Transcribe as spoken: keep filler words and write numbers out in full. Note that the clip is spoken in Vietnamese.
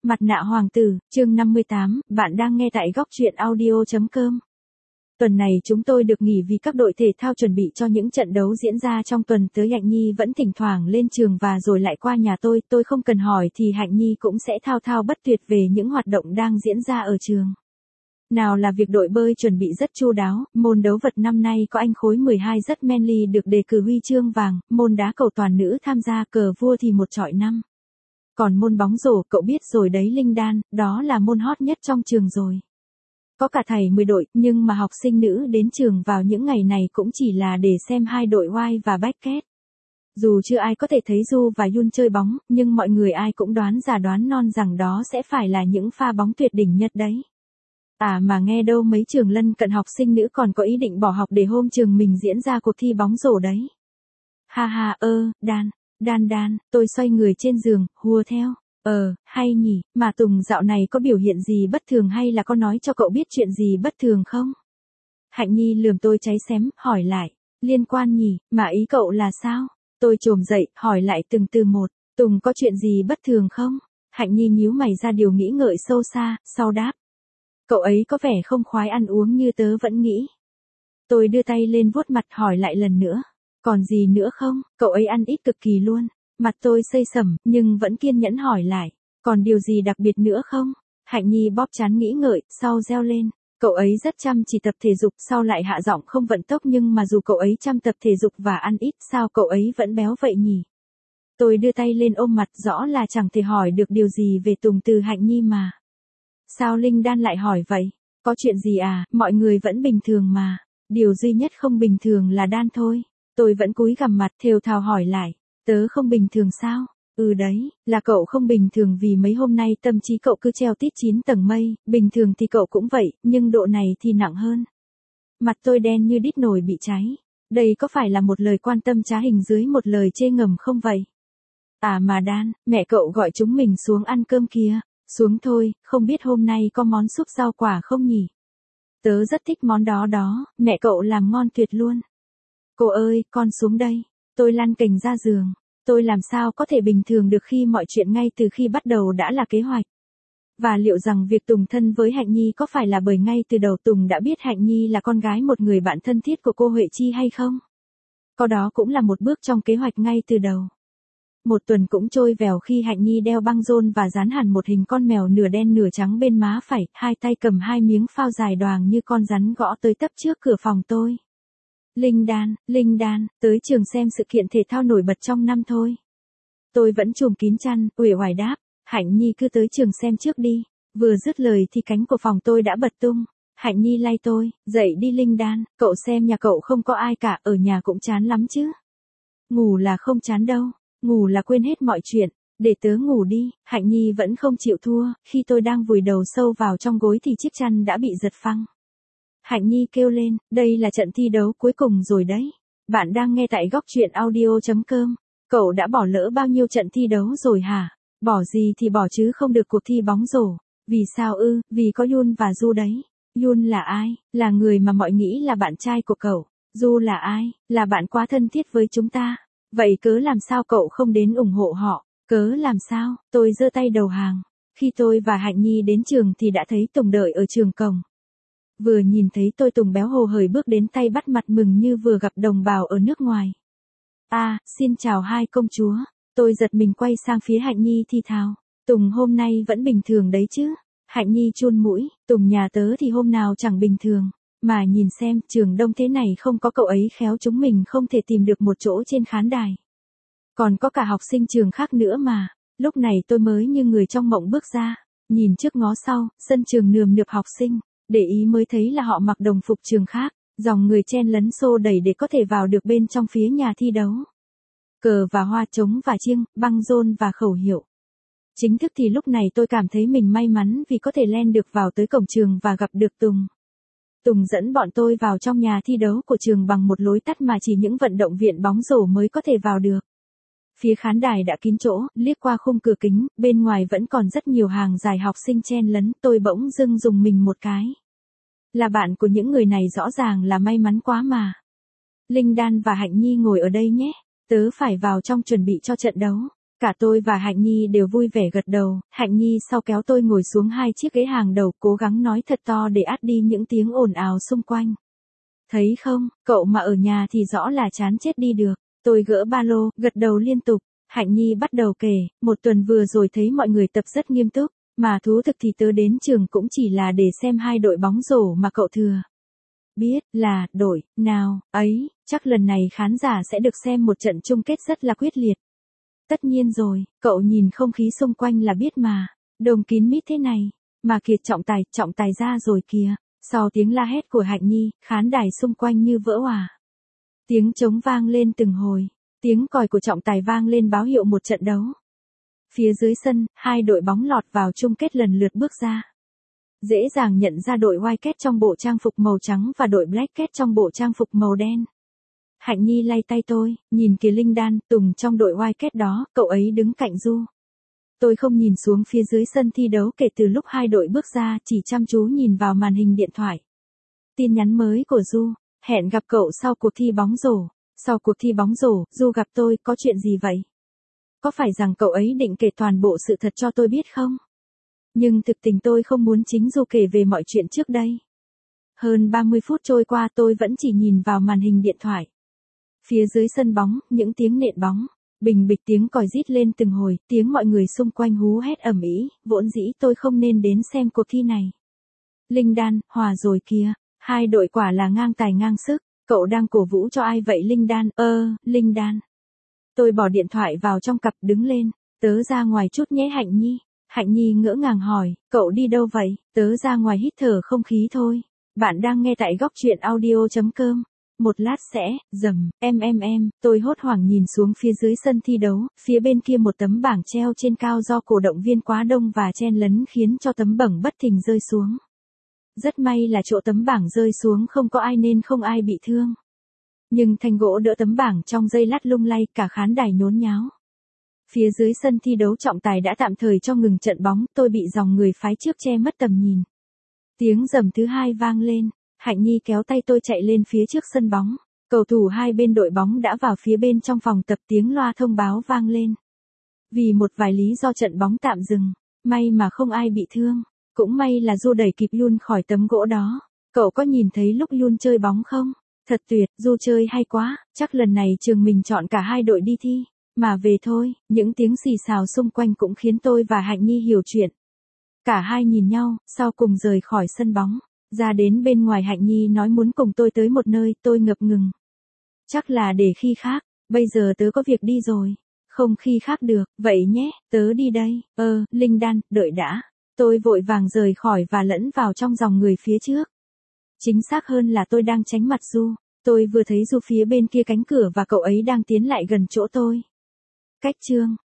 Mặt nạ hoàng tử, chương năm mươi tám, bạn đang nghe tại góc truyện audio chấm com. Tuần này chúng tôi được nghỉ vì các đội thể thao chuẩn bị cho những trận đấu diễn ra trong tuần tới. Hạnh Nhi vẫn thỉnh thoảng lên trường và rồi lại qua nhà tôi, tôi không cần hỏi thì Hạnh Nhi cũng sẽ thao thao bất tuyệt về những hoạt động đang diễn ra ở trường. Nào là việc đội bơi chuẩn bị rất chu đáo, môn đấu vật năm nay có anh khối mười hai rất manly được đề cử huy chương vàng, môn đá cầu toàn nữ tham gia cờ vua thì một chọi năm. Còn môn bóng rổ, cậu biết rồi đấy Linh Đan, đó là môn hot nhất trong trường rồi. Có cả thầy mười đội, nhưng mà học sinh nữ đến trường vào những ngày này cũng chỉ là để xem hai đội Y và basket. Dù chưa ai có thể thấy Du và Yun chơi bóng, nhưng mọi người ai cũng đoán già đoán non rằng đó sẽ phải là những pha bóng tuyệt đỉnh nhất đấy. À mà nghe đâu mấy trường lân cận học sinh nữ còn có ý định bỏ học để hôm trường mình diễn ra cuộc thi bóng rổ đấy. Ha ha ơ, Đan. Đan đan, tôi xoay người trên giường, hùa theo. Ờ, hay nhỉ, mà Tùng dạo này có biểu hiện gì bất thường hay là có nói cho cậu biết chuyện gì bất thường không? Hạnh Nhi lườm tôi cháy xém, hỏi lại. Liên quan nhỉ, mà ý cậu là sao? Tôi chồm dậy, hỏi lại từng từ một. Tùng có chuyện gì bất thường không? Hạnh Nhi nhíu mày ra điều nghĩ ngợi sâu xa, sau đáp. Cậu ấy có vẻ không khoái ăn uống như tớ vẫn nghĩ. Tôi đưa tay lên vuốt mặt hỏi lại lần nữa. Còn gì nữa không, cậu ấy ăn ít cực kỳ luôn. Mặt tôi xây sẩm, nhưng vẫn kiên nhẫn hỏi lại. Còn điều gì đặc biệt nữa không? Hạnh Nhi bóp trán nghĩ ngợi, sau reo lên. Cậu ấy rất chăm chỉ tập thể dục, sau lại hạ giọng không vận tốc, nhưng mà dù cậu ấy chăm tập thể dục và ăn ít, sao cậu ấy vẫn béo vậy nhỉ? Tôi đưa tay lên ôm mặt, rõ là chẳng thể hỏi được điều gì về Tùng từ Hạnh Nhi mà. Sao Linh Đan lại hỏi vậy? Có chuyện gì à, mọi người vẫn bình thường mà. Điều duy nhất không bình thường là Đan thôi. Tôi vẫn cúi gằm mặt thều thào hỏi lại, tớ không bình thường sao? Ừ đấy, là cậu không bình thường vì mấy hôm nay tâm trí cậu cứ treo tít chín tầng mây, bình thường thì cậu cũng vậy, nhưng độ này thì nặng hơn. Mặt tôi đen như đít nồi bị cháy. Đây có phải là một lời quan tâm trá hình dưới một lời chê ngầm không vậy? À mà Đan, mẹ cậu gọi chúng mình xuống ăn cơm kìa. Xuống thôi, không biết hôm nay có món súp rau quả không nhỉ? Tớ rất thích món đó đó, mẹ cậu làm ngon tuyệt luôn. Cô ơi, con xuống đây. Tôi lăn cành ra giường. Tôi làm sao có thể bình thường được khi mọi chuyện ngay từ khi bắt đầu đã là kế hoạch. Và liệu rằng việc Tùng thân với Hạnh Nhi có phải là bởi ngay từ đầu Tùng đã biết Hạnh Nhi là con gái một người bạn thân thiết của cô Huệ Chi hay không? Có đó cũng là một bước trong kế hoạch ngay từ đầu. Một tuần cũng trôi vèo khi Hạnh Nhi đeo băng rôn và dán hẳn một hình con mèo nửa đen nửa trắng bên má phải, hai tay cầm hai miếng phao dài đoàng như con rắn gõ tới tấp trước cửa phòng tôi. Linh Đan, Linh Đan, tới trường xem sự kiện thể thao nổi bật trong năm thôi. Tôi vẫn trùm kín chăn, uể oải đáp, Hạnh Nhi cứ tới trường xem trước đi. Vừa dứt lời thì cánh của phòng tôi đã bật tung. Hạnh Nhi lay tôi, dậy đi Linh Đan, cậu xem nhà cậu không có ai cả, ở nhà cũng chán lắm chứ. Ngủ là không chán đâu, ngủ là quên hết mọi chuyện, để tớ ngủ đi. Hạnh Nhi vẫn không chịu thua, khi tôi đang vùi đầu sâu vào trong gối thì chiếc chăn đã bị giật phăng. Hạnh Nhi kêu lên, đây là trận thi đấu cuối cùng rồi đấy. Bạn đang nghe tại góc truyện audio chấm com. Cậu đã bỏ lỡ bao nhiêu trận thi đấu rồi hả? Bỏ gì thì bỏ chứ không được cuộc thi bóng rổ. Vì sao ư? Vì có Yun và Du đấy. Yun là ai? Là người mà mọi nghĩ là bạn trai của cậu. Du là ai? Là bạn quá thân thiết với chúng ta. Vậy cớ làm sao cậu không đến ủng hộ họ? Cớ làm sao? Tôi giơ tay đầu hàng. Khi tôi và Hạnh Nhi đến trường thì đã thấy Tùng đợi ở trường cổng. Vừa nhìn thấy tôi Tùng béo hồ hởi bước đến tay bắt mặt mừng như vừa gặp đồng bào ở nước ngoài. À, xin chào hai công chúa. Tôi giật mình quay sang phía Hạnh Nhi thì thào. Tùng hôm nay vẫn bình thường đấy chứ? Hạnh Nhi chun mũi, Tùng nhà tớ thì hôm nào chẳng bình thường. Mà nhìn xem, trường đông thế này không có cậu ấy khéo chúng mình không thể tìm được một chỗ trên khán đài. Còn có cả học sinh trường khác nữa mà. Lúc này tôi mới như người trong mộng bước ra. Nhìn trước ngó sau, sân trường nườm nượp học sinh. Để ý mới thấy là họ mặc đồng phục trường khác, dòng người chen lấn xô đẩy để có thể vào được bên trong phía nhà thi đấu. Cờ và hoa trống và chiêng, băng rôn và khẩu hiệu. Chính thức thì lúc này tôi cảm thấy mình may mắn vì có thể len được vào tới cổng trường và gặp được Tùng. Tùng dẫn bọn tôi vào trong nhà thi đấu của trường bằng một lối tắt mà chỉ những vận động viên bóng rổ mới có thể vào được. Phía khán đài đã kín chỗ, liếc qua khung cửa kính, bên ngoài vẫn còn rất nhiều hàng dài học sinh chen lấn, tôi bỗng dưng dùng mình một cái. Là bạn của những người này rõ ràng là may mắn quá mà. Linh Đan và Hạnh Nhi ngồi ở đây nhé, tớ phải vào trong chuẩn bị cho trận đấu. Cả tôi và Hạnh Nhi đều vui vẻ gật đầu, Hạnh Nhi sau kéo tôi ngồi xuống hai chiếc ghế hàng đầu, cố gắng nói thật to để át đi những tiếng ồn ào xung quanh. Thấy không, cậu mà ở nhà thì rõ là chán chết đi được. Tôi gỡ ba lô, gật đầu liên tục. Hạnh Nhi bắt đầu kể, một tuần vừa rồi thấy mọi người tập rất nghiêm túc, mà thú thực thì tớ đến trường cũng chỉ là để xem hai đội bóng rổ mà cậu thừa biết là đội nào ấy, chắc lần này khán giả sẽ được xem một trận chung kết rất là quyết liệt. Tất nhiên rồi, cậu nhìn không khí xung quanh là biết mà, đông kín mít thế này, mà kìa trọng tài, trọng tài ra rồi kìa. Sau tiếng la hét của Hạnh Nhi, khán đài xung quanh như vỡ òa. Tiếng trống vang lên từng hồi, tiếng còi của trọng tài vang lên báo hiệu một trận đấu. Phía dưới sân, hai đội bóng lọt vào chung kết lần lượt bước ra. Dễ dàng nhận ra đội White trong bộ trang phục màu trắng và đội Black trong bộ trang phục màu đen. Hạnh Nhi lay tay tôi, nhìn kìa Linh Đan, Tùng trong đội White đó, cậu ấy đứng cạnh Du. Tôi không nhìn xuống phía dưới sân thi đấu kể từ lúc hai đội bước ra, chỉ chăm chú nhìn vào màn hình điện thoại. Tin nhắn mới của Du, hẹn gặp cậu sau cuộc thi bóng rổ. Sau cuộc thi bóng rổ, Du gặp tôi, có chuyện gì vậy? Có phải rằng cậu ấy định kể toàn bộ sự thật cho tôi biết không? Nhưng thực tình tôi không muốn chính Du kể về mọi chuyện trước đây. Hơn ba mươi phút trôi qua tôi vẫn chỉ nhìn vào màn hình điện thoại. Phía dưới sân bóng, những tiếng nện bóng, bình bịch tiếng còi rít lên từng hồi, tiếng mọi người xung quanh hú hét ầm ĩ, vốn dĩ tôi không nên đến xem cuộc thi này. Linh Đan, hòa rồi kìa, hai đội quả là ngang tài ngang sức, cậu đang cổ vũ cho ai vậy Linh Đan? Ơ, Linh Đan. Tôi bỏ điện thoại vào trong cặp đứng lên, tớ ra ngoài chút nhé Hạnh Nhi. Hạnh Nhi ngỡ ngàng hỏi, cậu đi đâu vậy? Tớ ra ngoài hít thở không khí thôi. Bạn đang nghe tại góc truyện audio chấm com. Một lát sẽ, rầm, em em em, tôi hốt hoảng nhìn xuống phía dưới sân thi đấu, phía bên kia một tấm bảng treo trên cao do cổ động viên quá đông và chen lấn khiến cho tấm bảng bất thình rơi xuống. Rất may là chỗ tấm bảng rơi xuống không có ai nên không ai bị thương. Nhưng thanh gỗ đỡ tấm bảng trong giây lát lung lay, cả khán đài nhốn nháo. Phía dưới sân thi đấu trọng tài đã tạm thời cho ngừng trận bóng, tôi bị dòng người phái trước che mất tầm nhìn. Tiếng rầm thứ hai vang lên, Hạnh Nhi kéo tay tôi chạy lên phía trước sân bóng. Cầu thủ hai bên đội bóng đã vào phía bên trong phòng tập, tiếng loa thông báo vang lên. Vì một vài lý do trận bóng tạm dừng, may mà không ai bị thương. Cũng may là Du đẩy kịp Yun khỏi tấm gỗ đó. Cậu có nhìn thấy lúc Yun chơi bóng không? Thật tuyệt, Du chơi hay quá, chắc lần này trường mình chọn cả hai đội đi thi. Mà về thôi, những tiếng xì xào xung quanh cũng khiến tôi và Hạnh Nhi hiểu chuyện. Cả hai nhìn nhau, sau cùng rời khỏi sân bóng. Ra đến bên ngoài Hạnh Nhi nói muốn cùng tôi tới một nơi, tôi ngập ngừng. Chắc là để khi khác, bây giờ tớ có việc đi rồi. Không khi khác được, vậy nhé, tớ đi đây. Ơ, Linh Đan, đợi đã. Tôi vội vàng rời khỏi và lẫn vào trong dòng người phía trước. Chính xác hơn là tôi đang tránh mặt Du. Tôi vừa thấy Du phía bên kia cánh cửa và cậu ấy đang tiến lại gần chỗ tôi. Cách chương